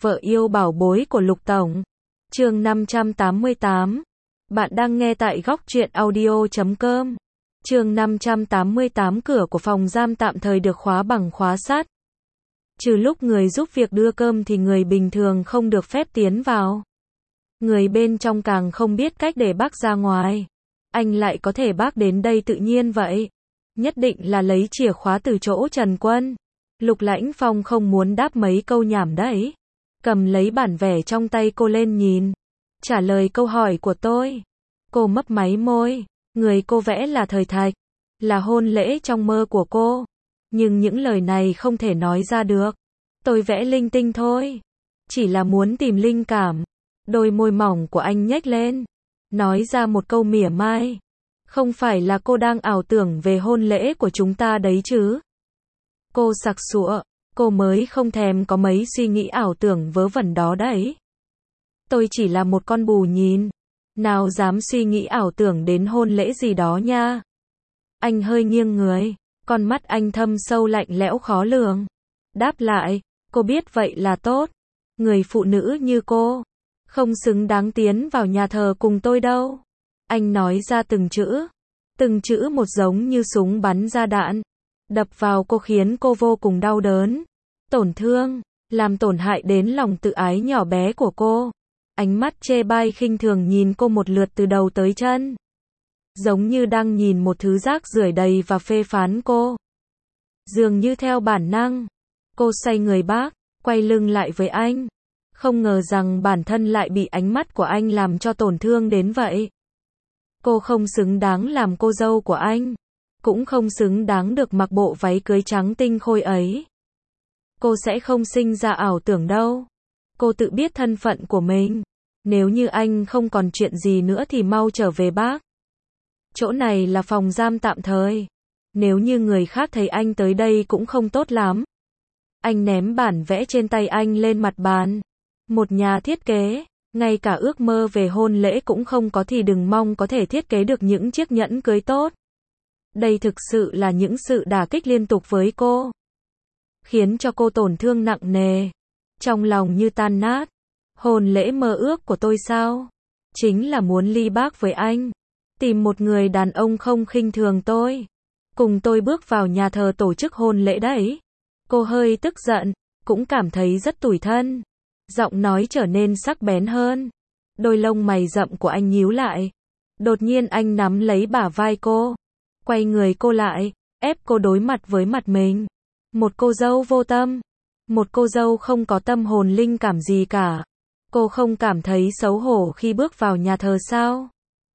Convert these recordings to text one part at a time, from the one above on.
Vợ yêu bảo bối của Lục Tổng. Chương 588. Bạn đang nghe tại góc truyện audio.com. Chương 588. Cửa của phòng giam tạm thời được khóa bằng khóa sắt. Trừ lúc người giúp việc đưa cơm thì người bình thường không được phép tiến vào. Người bên trong càng không biết cách để bác ra ngoài. Anh lại có thể bác đến đây tự nhiên vậy. Nhất định là lấy chìa khóa từ chỗ Trần Quân. Lục Lãnh Phong không muốn đáp mấy câu nhảm đấy. Cầm lấy bản vẽ trong tay cô lên nhìn. Trả lời câu hỏi của tôi. Cô mấp máy môi. Người cô vẽ là thời thạch. Là hôn lễ trong mơ của cô. Nhưng những lời này không thể nói ra được. Tôi vẽ linh tinh thôi. Chỉ là muốn tìm linh cảm. Đôi môi mỏng của anh nhếch lên. Nói ra một câu mỉa mai. Không phải là cô đang ảo tưởng về hôn lễ của chúng ta đấy chứ? Cô sặc sụa. Cô mới không thèm có mấy suy nghĩ ảo tưởng vớ vẩn đó đấy. Tôi chỉ là một con bù nhìn. Nào dám suy nghĩ ảo tưởng đến hôn lễ gì đó nha. Anh hơi nghiêng người. Con mắt anh thâm sâu lạnh lẽo khó lường. Đáp lại, cô biết vậy là tốt. Người phụ nữ như cô không xứng đáng tiến vào nhà thờ cùng tôi đâu. Anh nói ra từng chữ một giống như súng bắn ra đạn. Đập vào cô khiến cô vô cùng đau đớn. Tổn thương, làm tổn hại đến lòng tự ái nhỏ bé của cô. Ánh mắt chê bai khinh thường nhìn cô một lượt từ đầu tới chân. Giống như đang nhìn một thứ rác rưởi đầy và phê phán cô. Dường như theo bản năng, cô xoay người bác, quay lưng lại với anh. Không ngờ rằng bản thân lại bị ánh mắt của anh làm cho tổn thương đến vậy. Cô không xứng đáng làm cô dâu của anh. Cũng không xứng đáng được mặc bộ váy cưới trắng tinh khôi ấy. Cô sẽ không sinh ra ảo tưởng đâu. Cô tự biết thân phận của mình. Nếu như anh không còn chuyện gì nữa thì mau trở về bác. Chỗ này là phòng giam tạm thời. Nếu như người khác thấy anh tới đây cũng không tốt lắm. Anh ném bản vẽ trên tay anh lên mặt bàn. Một nhà thiết kế, ngay cả ước mơ về hôn lễ cũng không có thì đừng mong có thể thiết kế được những chiếc nhẫn cưới tốt. Đây thực sự là những sự đả kích liên tục với cô. Khiến cho cô tổn thương nặng nề. Trong lòng như tan nát. Hôn lễ mơ ước của tôi sao? Chính là muốn ly bác với anh. Tìm một người đàn ông không khinh thường tôi. Cùng tôi bước vào nhà thờ tổ chức hôn lễ đấy. Cô hơi tức giận. Cũng cảm thấy rất tủi thân. Giọng nói trở nên sắc bén hơn. Đôi lông mày rậm của anh nhíu lại. Đột nhiên anh nắm lấy bả vai cô. Quay người cô lại. Ép cô đối mặt với mặt mình. Một cô dâu vô tâm. Một cô dâu không có tâm hồn linh cảm gì cả. Cô không cảm thấy xấu hổ khi bước vào nhà thờ sao?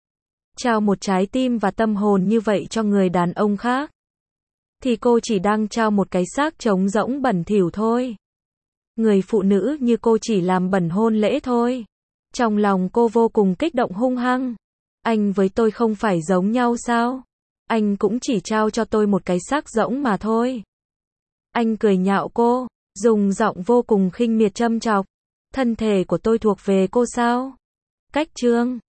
Trao một trái tim và tâm hồn như vậy cho người đàn ông khác. Thì cô chỉ đang trao một cái xác trống rỗng bẩn thỉu thôi. Người phụ nữ như cô chỉ làm bẩn hôn lễ thôi. Trong lòng cô vô cùng kích động hung hăng. Anh với tôi không phải giống nhau sao? Anh cũng chỉ trao cho tôi một cái xác rỗng mà thôi. Anh cười nhạo cô, dùng giọng vô cùng khinh miệt châm chọc. Thân thể của tôi thuộc về cô sao? Cách chương